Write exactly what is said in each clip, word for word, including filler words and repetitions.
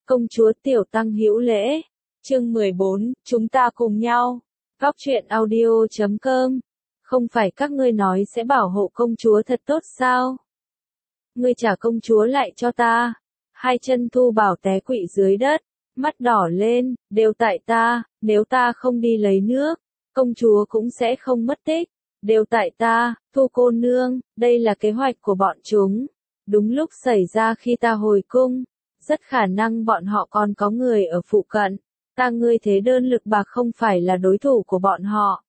Công chúa Tiểu Tăng hữu lễ. Chương mười bốn, chúng ta cùng nhau. Góc truyện audio chấm com. Không phải các ngươi nói sẽ bảo hộ công chúa thật tốt sao? Ngươi trả công chúa lại cho ta. Hai chân Thu Bảo té quỵ dưới đất, mắt đỏ lên, đều tại ta, nếu ta không đi lấy nước, công chúa cũng sẽ không mất tích. Đều tại ta, Thu cô nương, đây là kế hoạch của bọn chúng. Đúng lúc xảy ra khi ta hồi cung, rất khả năng bọn họ còn có người ở phụ cận. Ta ngươi thế đơn lực bạc không phải là đối thủ của bọn họ.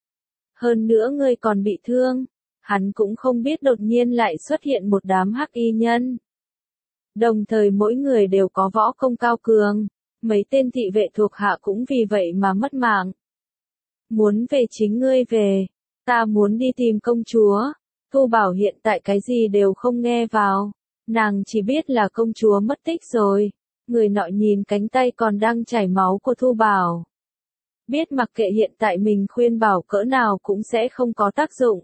Hơn nữa ngươi còn bị thương, hắn cũng không biết đột nhiên lại xuất hiện một đám hắc y nhân. Đồng thời mỗi người đều có võ công cao cường, mấy tên thị vệ thuộc hạ cũng vì vậy mà mất mạng. Muốn về chính ngươi về, ta muốn đi tìm công chúa. Thu Bảo hiện tại cái gì đều không nghe vào, nàng chỉ biết là công chúa mất tích rồi. Người nọ nhìn cánh tay còn đang chảy máu của Thu Bảo. Biết mặc kệ hiện tại mình khuyên bảo cỡ nào cũng sẽ không có tác dụng.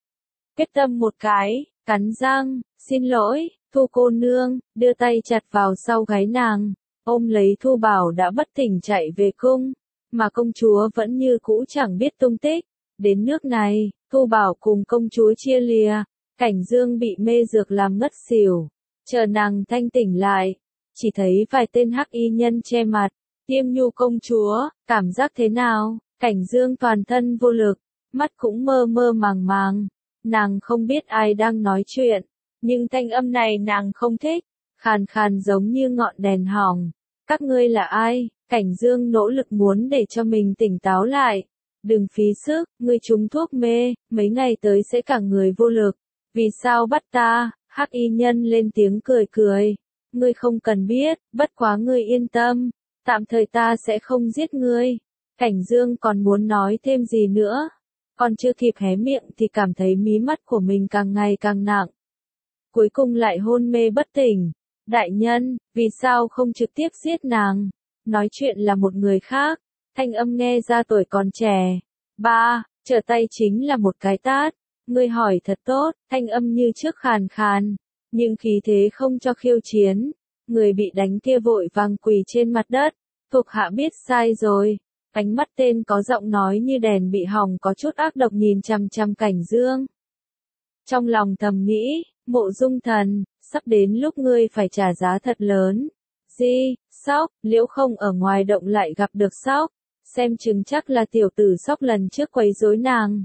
Kết tâm một cái, cắn răng, xin lỗi, Thu cô nương, đưa tay chặt vào sau gáy nàng, ôm lấy Thu Bảo đã bất tỉnh chạy về cung, mà công chúa vẫn như cũ chẳng biết tung tích. Đến nước này, Thu Bảo cùng công chúa chia lìa, Cảnh Dương bị mê dược làm ngất xỉu, chờ nàng thanh tỉnh lại. Chỉ thấy vài tên hắc y nhân che mặt, Tiêm Nhu công chúa, cảm giác thế nào? Cảnh Dương toàn thân vô lực, mắt cũng mơ mơ màng màng. Nàng không biết ai đang nói chuyện, nhưng thanh âm này nàng không thích, khàn khàn giống như ngọn đèn hỏng. Các ngươi là ai? Cảnh Dương nỗ lực muốn để cho mình tỉnh táo lại. Đừng phí sức, ngươi trúng thuốc mê, mấy ngày tới sẽ cả người vô lực. Vì sao bắt ta? Hắc y nhân lên tiếng cười cười. Ngươi không cần biết, bất quá ngươi yên tâm, tạm thời ta sẽ không giết ngươi. Cảnh Dương còn muốn nói thêm gì nữa, còn chưa kịp hé miệng thì cảm thấy mí mắt của mình càng ngày càng nặng. Cuối cùng lại hôn mê bất tỉnh. Đại nhân, vì sao không trực tiếp giết nàng? Nói chuyện là một người khác, thanh âm nghe ra tuổi còn trẻ. Ba, trở tay chính là một cái tát. Ngươi hỏi thật tốt, thanh âm như trước khàn khàn, nhưng khí thế không cho khiêu chiến. Người bị đánh kia vội vàng quỳ trên mặt đất. Thuộc hạ biết sai rồi. Ánh mắt tên có giọng nói như đèn bị hỏng có chút ác độc nhìn chằm chằm Cảnh Dương. Trong lòng thầm nghĩ, Mộ Dung Thần, sắp đến lúc ngươi phải trả giá thật lớn. Di, Sóc, Liễu Không ở ngoài động lại gặp được Sóc. Xem chừng chắc là tiểu tử Sóc lần trước quấy rối nàng.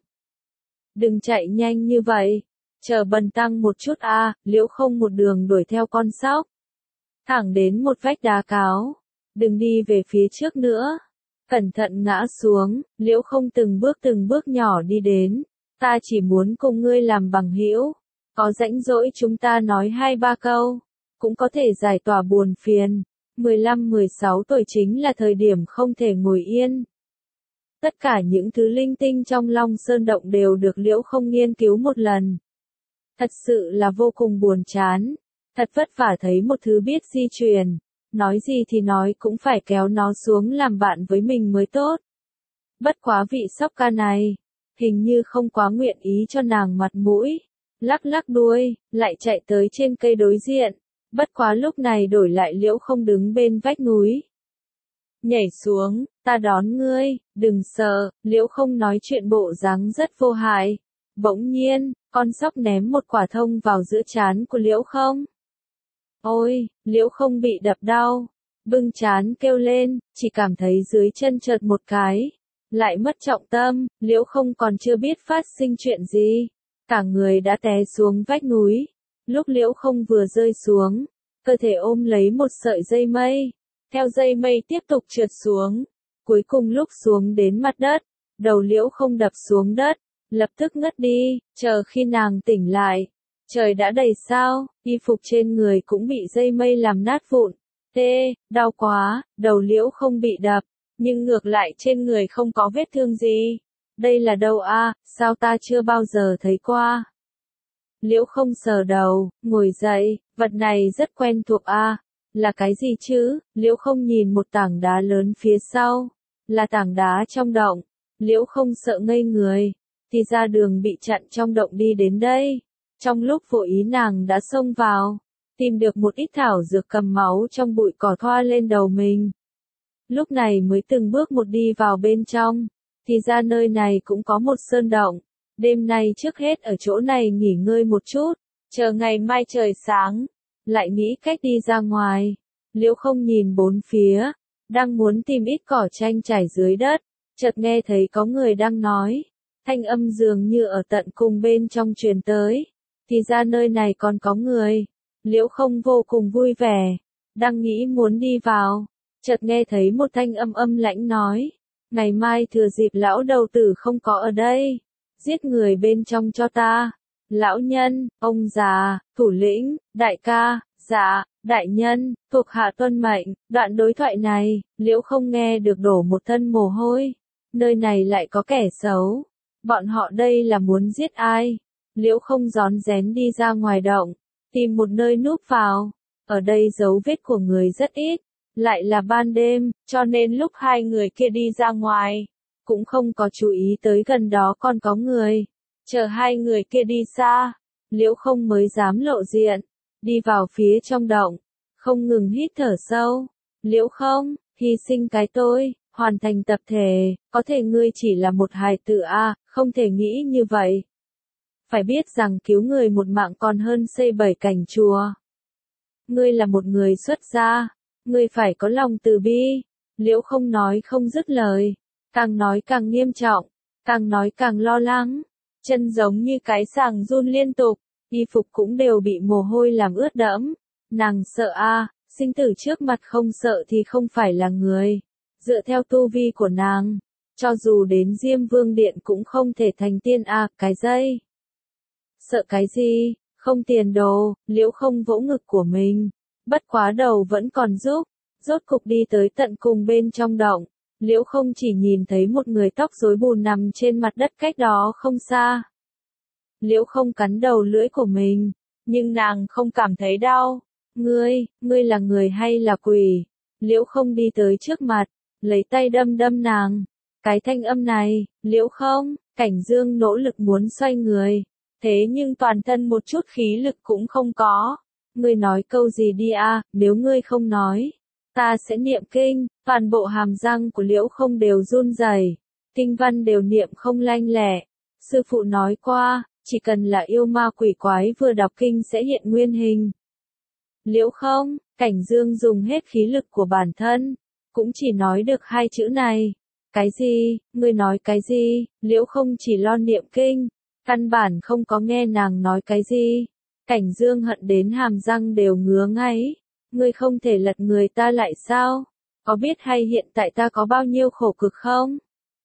Đừng chạy nhanh như vậy. Chờ bần tăng một chút a. À, Liễu Không một đường đuổi theo con Sóc. Thẳng đến một vách đá cáo. Đừng đi về phía trước nữa. Cẩn thận ngã xuống, Liễu Không từng bước từng bước nhỏ đi đến. Ta chỉ muốn cùng ngươi làm bằng hữu. Có rãnh rỗi chúng ta nói hai ba câu. Cũng có thể giải tỏa buồn phiền. mười lăm mười sáu tuổi chính là thời điểm không thể ngồi yên. Tất cả những thứ linh tinh trong Long Sơn Động đều được Liễu Không nghiên cứu một lần. Thật sự là vô cùng buồn chán. Thật vất vả thấy một thứ biết di truyền. Nói gì thì nói cũng phải kéo nó xuống làm bạn với mình mới tốt. Bất quá vị Sóc ca này, hình như không quá nguyện ý cho nàng mặt mũi. Lắc lắc đuôi, lại chạy tới trên cây đối diện. Bất quá lúc này đổi lại Liễu Không đứng bên vách núi. Nhảy xuống, ta đón ngươi, đừng sợ. Liễu Không nói chuyện bộ dáng rất vô hại. Bỗng nhiên, con Sóc ném một quả thông vào giữa trán của Liễu Không. Ôi, Liễu Không bị đập đau, bưng trán kêu lên, chỉ cảm thấy dưới chân chợt một cái, lại mất trọng tâm. Liễu Không còn chưa biết phát sinh chuyện gì, cả người đã té xuống vách núi. Lúc Liễu Không vừa rơi xuống, cơ thể ôm lấy một sợi dây mây, theo dây mây tiếp tục trượt xuống, cuối cùng lúc xuống đến mặt đất, đầu Liễu Không đập xuống đất, lập tức ngất đi. Chờ khi nàng tỉnh lại, trời đã đầy sao, y phục trên người cũng bị dây mây làm nát vụn. Tê, đau quá, đầu Liễu Không bị đập, nhưng ngược lại trên người không có vết thương gì. Đây là đâu a? À, sao ta chưa bao giờ thấy qua? Liễu Không sờ đầu, ngồi dậy, vật này rất quen thuộc a. À, là cái gì chứ? Liễu Không nhìn một tảng đá lớn phía sau, là tảng đá trong động. Liễu Không sợ ngây người, thì ra đường bị chặn trong động đi đến đây. Trong lúc vô ý nàng đã xông vào, tìm được một ít thảo dược cầm máu trong bụi cỏ thoa lên đầu mình. Lúc này mới từng bước một đi vào bên trong, thì ra nơi này cũng có một sơn động, đêm nay trước hết ở chỗ này nghỉ ngơi một chút, chờ ngày mai trời sáng, lại nghĩ cách đi ra ngoài. Liễu Không nhìn bốn phía, đang muốn tìm ít cỏ tranh trải dưới đất, chợt nghe thấy có người đang nói, thanh âm dường như ở tận cùng bên trong truyền tới, thì ra nơi này còn có người. Liễu Không vô cùng vui vẻ, đang nghĩ muốn đi vào, chợt nghe thấy một thanh âm âm lãnh nói, ngày mai thừa dịp lão đầu tử không có ở đây, giết người bên trong cho ta. Lão nhân, ông già, thủ lĩnh, đại ca, dạ, đại nhân, thuộc hạ tuân mệnh. Đoạn đối thoại này, Liễu Không nghe được đổ một thân mồ hôi. Nơi này lại có kẻ xấu. Bọn họ đây là muốn giết ai? Liễu Không rón rén đi ra ngoài động, tìm một nơi núp vào. Ở đây dấu vết của người rất ít, lại là ban đêm, cho nên lúc hai người kia đi ra ngoài, cũng không có chú ý tới gần đó còn có người. Chờ hai người kia đi xa, Liễu Không mới dám lộ diện, đi vào phía trong động, không ngừng hít thở sâu. Liễu Không, hy sinh cái tôi, hoàn thành tập thể, có thể ngươi chỉ là một hài tử a, không thể nghĩ như vậy. Phải biết rằng cứu người một mạng còn hơn xây bảy cảnh chùa. Ngươi là một người xuất gia, ngươi phải có lòng từ bi. Liễu Không nói không dứt lời, càng nói càng nghiêm trọng, càng nói càng lo lắng. Chân giống như cái sàng run liên tục, y phục cũng đều bị mồ hôi làm ướt đẫm. Nàng sợ a, à, sinh tử trước mặt không sợ thì không phải là người. Dựa theo tu vi của nàng, cho dù đến Diêm Vương Điện cũng không thể thành tiên a, à, cái dây. Sợ cái gì, không tiền đồ. Liễu Không vỗ ngực của mình, bất quá đầu vẫn còn giúp, rốt cục đi tới tận cùng bên trong động. Liễu Không chỉ nhìn thấy một người tóc rối bù nằm trên mặt đất cách đó không xa. Liễu Không cắn đầu lưỡi của mình, nhưng nàng không cảm thấy đau. Ngươi, ngươi là người hay là quỷ? Liễu Không đi tới trước mặt, lấy tay đâm đâm nàng. Cái thanh âm này, Liễu Không, Cảnh Dương nỗ lực muốn xoay người, thế nhưng toàn thân một chút khí lực cũng không có. Ngươi nói câu gì đi a, nếu ngươi không nói, ta sẽ niệm kinh. Toàn bộ hàm răng của Liễu Không đều run rẩy, kinh văn đều niệm không lanh lẹ. Sư phụ nói qua, chỉ cần là yêu ma quỷ quái vừa đọc kinh sẽ hiện nguyên hình. Liễu Không, Cảnh Dương dùng hết khí lực của bản thân, cũng chỉ nói được hai chữ này. Cái gì, ngươi nói cái gì? Liễu Không chỉ lo niệm kinh, căn bản không có nghe nàng nói cái gì. Cảnh Dương hận đến hàm răng đều ngứa ngáy. Ngươi không thể lật người ta lại sao? Có biết hay hiện tại ta có bao nhiêu khổ cực không?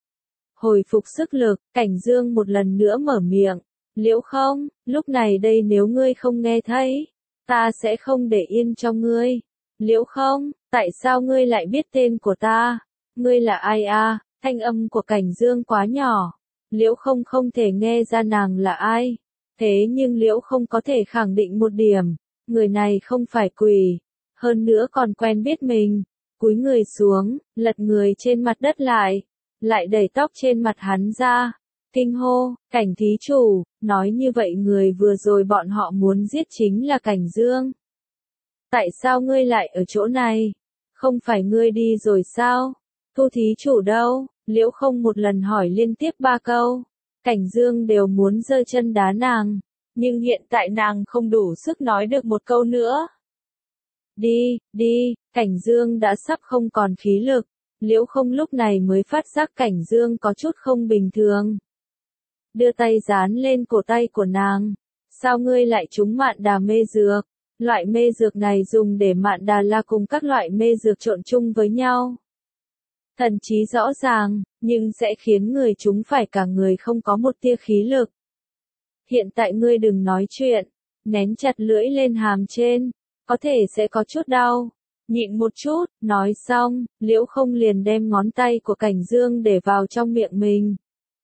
Hồi phục sức lực, Cảnh Dương một lần nữa mở miệng. Liễu Không, lúc này đây nếu ngươi không nghe thấy, ta sẽ không để yên cho ngươi. Liễu Không, tại sao ngươi lại biết tên của ta? Ngươi là ai a? Thanh âm của Cảnh Dương quá nhỏ, Liễu Không không thể nghe ra nàng là ai. Thế nhưng Liễu Không có thể khẳng định một điểm, người này không phải quỷ, hơn nữa còn quen biết mình. Cúi người xuống, lật người trên mặt đất lại, lại đẩy tóc trên mặt hắn ra. Kinh hô, Cảnh thí chủ, nói như vậy người vừa rồi bọn họ muốn giết chính là Cảnh Dương. Tại sao ngươi lại ở chỗ này? Không phải ngươi đi rồi sao? Thu thí chủ đâu? Liễu Không một lần hỏi liên tiếp ba câu. Cảnh Dương đều muốn giơ chân đá nàng, nhưng hiện tại nàng không đủ sức nói được một câu nữa. Đi, đi, Cảnh Dương đã sắp không còn khí lực. Liễu Không lúc này mới phát giác Cảnh Dương có chút không bình thường. Đưa tay dán lên cổ tay của nàng. Sao ngươi lại trúng mạn đà mê dược? Loại mê dược này dùng để mạn đà la cùng các loại mê dược trộn chung với nhau. Thần trí rõ ràng, nhưng sẽ khiến người chúng phải cả người không có một tia khí lực. Hiện tại ngươi đừng nói chuyện, nén chặt lưỡi lên hàm trên, có thể sẽ có chút đau. Nhịn một chút, nói xong, Liễu Không liền đem ngón tay của Cảnh Dương để vào trong miệng mình.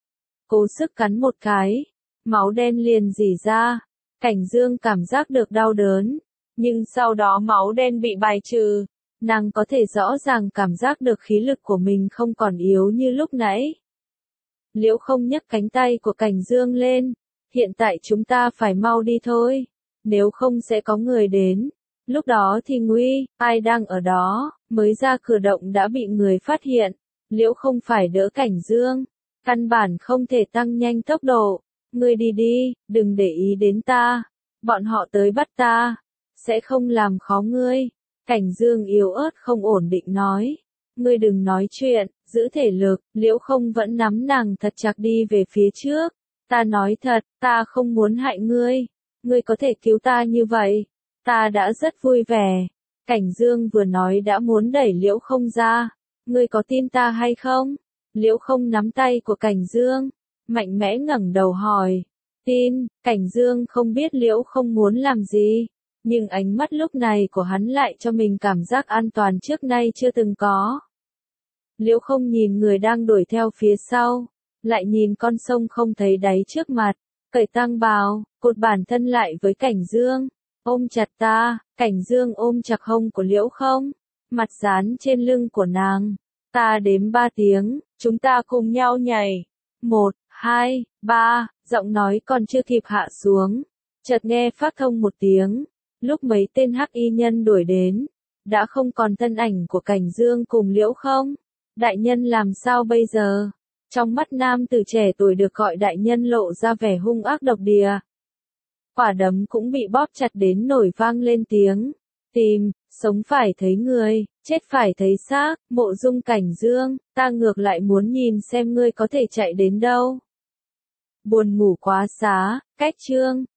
Cố sức cắn một cái, máu đen liền rỉ ra. Cảnh Dương cảm giác được đau đớn, nhưng sau đó máu đen bị bài trừ. Nàng có thể rõ ràng cảm giác được khí lực của mình không còn yếu như lúc nãy. Liễu Không nhấc cánh tay của Cảnh Dương lên. Hiện tại chúng ta phải mau đi thôi, nếu không sẽ có người đến. Lúc đó thì nguy, ai đang ở đó, mới ra cửa động đã bị người phát hiện. Liễu không phải đỡ Cảnh Dương, căn bản không thể tăng nhanh tốc độ. Ngươi đi đi, đừng để ý đến ta. Bọn họ tới bắt ta, sẽ không làm khó ngươi. Cảnh Dương yếu ớt không ổn định nói. Ngươi đừng nói chuyện, giữ thể lực. Liễu không vẫn nắm nàng thật chặt đi về phía trước. Ta nói thật, ta không muốn hại ngươi. Ngươi có thể cứu ta như vậy, ta đã rất vui vẻ. Cảnh Dương vừa nói đã muốn đẩy Liễu không ra. Ngươi có tin ta hay không? Liễu không nắm tay của Cảnh Dương, mạnh mẽ ngẩng đầu hỏi. Tin. Cảnh Dương không biết Liễu không muốn làm gì, nhưng ánh mắt lúc này của hắn lại cho mình cảm giác an toàn trước nay chưa từng có. Liễu không nhìn người đang đuổi theo phía sau, lại nhìn con sông không thấy đáy trước mặt, cởi tang bào, cột bản thân lại với Cảnh Dương. Ôm chặt ta. Cảnh Dương ôm chặt hông của Liễu không, mặt dán trên lưng của nàng. Ta đếm ba tiếng, chúng ta cùng nhau nhảy. Một, hai, ba, giọng nói còn chưa kịp hạ xuống. Chợt nghe phát thông một tiếng, lúc mấy tên hắc y nhân đuổi đến, đã không còn thân ảnh của Cảnh Dương cùng Liễu không. Đại nhân làm sao bây giờ? Trong mắt nam tử trẻ tuổi được gọi đại nhân lộ ra vẻ hung ác độc địa. Quả đấm cũng bị bóp chặt đến nổi vang lên tiếng. Tìm, sống phải thấy người, chết phải thấy xác. Mộ Dung Cảnh Dương, ta ngược lại muốn nhìn xem ngươi có thể chạy đến đâu. Buồn ngủ quá xá, cách chương.